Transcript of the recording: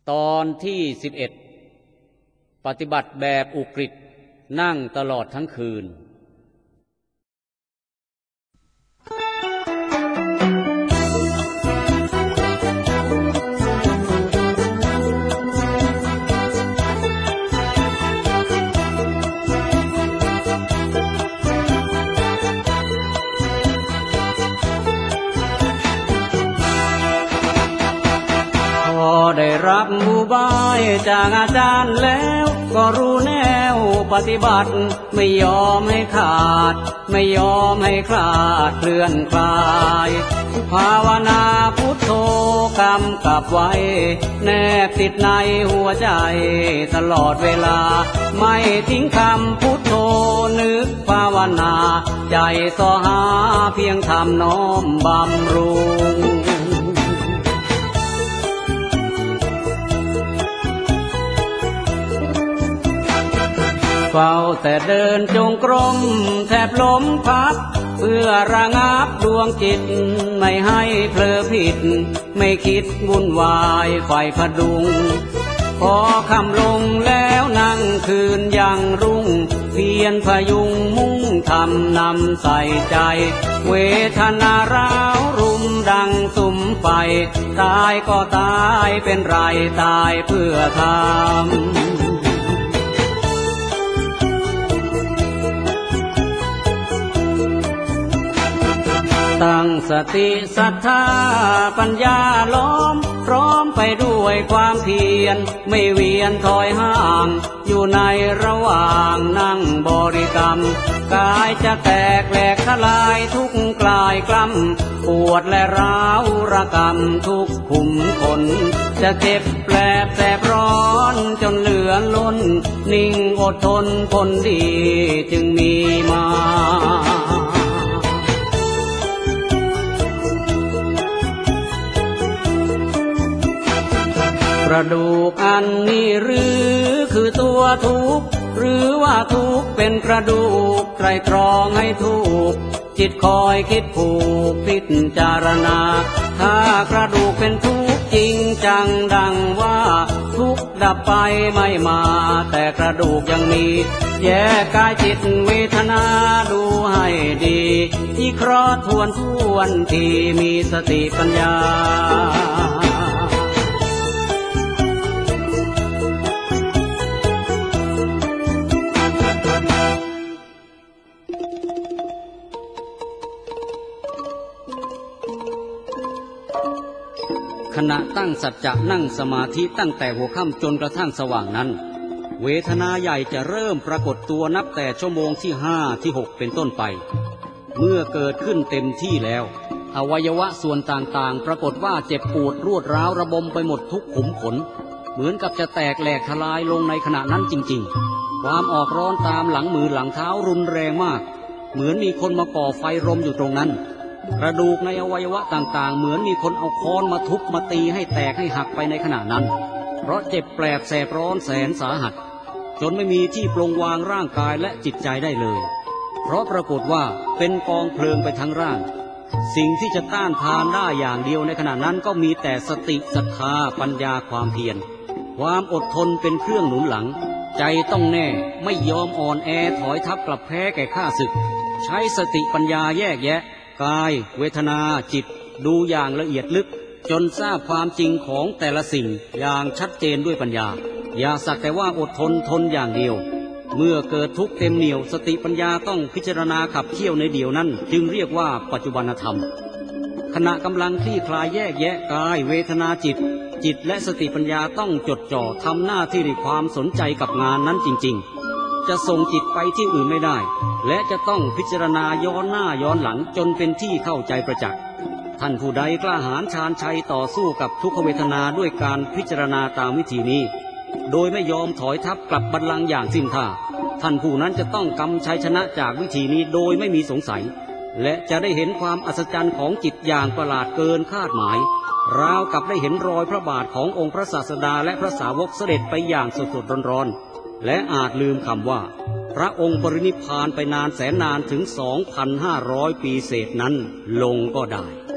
ตอนที่11ปฏิบัติแบบอุกฤษนั่งตลอดทั้งคืนได้รับอุบายจากอาจารย์แล้วก็รู้แนวปฏิบัติไม่ยอมให้ขาดไม่ยอมให้คลาดเคลื่อนคลายภาวนาพุทโธกำกับไว้แนบติดในหัวใจตลอดเวลาไม่ทิ้งคำพุทโธนึกภาวนาใจส่อหาเพียงธรรมน้อมบำรุงเฝ้าแต่เดินจงกรมแทบล้มพับเพื่อระงับดวงจิตไม่ให้เผลอผิดไม่คิดวุ่นวายไฟพดุงพอค่ำลงแล้วนั่งคืนยังรุ่งเพียรพยุงมุ่งทำนำใส่ใจเวทนาร้าวรุมดังสุมไฟตายก็ตายเป็นไรตายเพื่อธรรมตั้งสติศรัทธาปัญญาล้อมพร้อมไปด้วยความเพียรไม่เวียนถอยห่างอยู่ในระหว่างนั่งบริกรรมกายจะแตกแหลกทลายทุกกลายกล้ำปวดและร้าวระกำทุกขุมขนจะเจ็บแปลบแสบร้อนจนเหลือล้นนิ่งอดทนผลดีจึงมีมากระดูกอันนี้หรือคือตัวทุกข์หรือว่าทุกข์เป็นกระดูกไตรตรองให้ถูกจิตคอยคิดผูกพิจารณาถ้ากระดูกเป็นทุกข์จริงจังดังว่าทุกข์ดับไปไม่มาแต่กระดูกยังมีแยกกายจิตเวทนาดูให้ดีที่เคราะห์ทวนที่มีสติปัญญาขณะตั้งสัจจะนั่งสมาธิตั้งแต่หัวค่ำจนกระทั่งสว่างนั้นเวทนาใหญ่จะเริ่มปรากฏตัวนับแต่ชั่วโมงที่5ที่6เป็นต้นไปเมื่อเกิดขึ้นเต็มที่แล้วอวัยวะส่วนต่างๆปรากฏว่าเจ็บปวดรวดร้าวระบมไปหมดทุกขุมขนเหมือนกับจะแตกแหลกทลายลงในขณะนั้นจริงๆความออกร้อนตามหลังมือหลังเท้ารุนแรงมากเหมือนมีคนมาก่อไฟรมอยู่ตรงนั้นกระดูกในอวัยวะต่างๆเหมือนมีคนเอาค้อนมาทุบมาตีให้แตกให้หักไปในขณะนั้นเพราะเจ็บแปลบแสบร้อนแสนสาหัสจนไม่มีที่ปลงวางร่างกายและจิตใจได้เลยเพราะปรากฏว่าเป็นกองเพลิงไปทั้งร่างสิ่งที่จะต้านทานได้อย่างเดียวในขณะนั้นก็มีแต่สติศรัทธาปัญญาความเพียรความอดทนเป็นเครื่องหนุนหลังใจต้องแน่ไม่ยอมอ่อนแอถอยทับกลับแพ้แก่ข้าศึกใช้สติปัญญาแยกแยะกายเวทนาจิตดูอย่างละเอียดลึกจนทราบความจริงของแต่ละสิ่งอย่างชัดเจนด้วยปัญญาอย่าสักแต่ว่าอดทนทนอย่างเดียวเมื่อเกิดทุกข์เต็มเหนี่ยวสติปัญญาต้องพิจารณาขับเคี่ยวในเดี่ยวนั้นจึงเรียกว่าปัจจุบันธรรมขณะกำลังคลี่คลายแยกแยะกายเวทนาจิตและสติปัญญาต้องจดจ่อทำหน้าที่ด้วยความสนใจกับงานนั้นจริงๆจะส่งจิตไปที่อื่นไม่ได้และจะต้องพิจารณาย้อนหน้าย้อนหลังจนเป็นที่เข้าใจประจักษ์ท่านผู้ใดกล้าหาญชาญชัยต่อสู้กับทุกขเวทนาด้วยการพิจารณาตามวิธีนี้โดยไม่ยอมถอยทับกลับบัลลังก์อย่างสิ้นท่าท่านผู้นั้นจะต้องกำชัยชนะจากวิธีนี้โดยไม่มีสงสัยและจะได้เห็นความอัศจรรย์ของจิตอย่างประหลาดเกินคาดหมายราวกับได้เห็นรอยพระบาทขององค์พระศาสดาและพระสาวกเสด็จไปอย่างสดๆร้อนๆและอาจลืมคำว่าพระองค์ปรินิพพานไปนานแสนนานถึง 2,500 ปีเศษนั้นลงก็ได้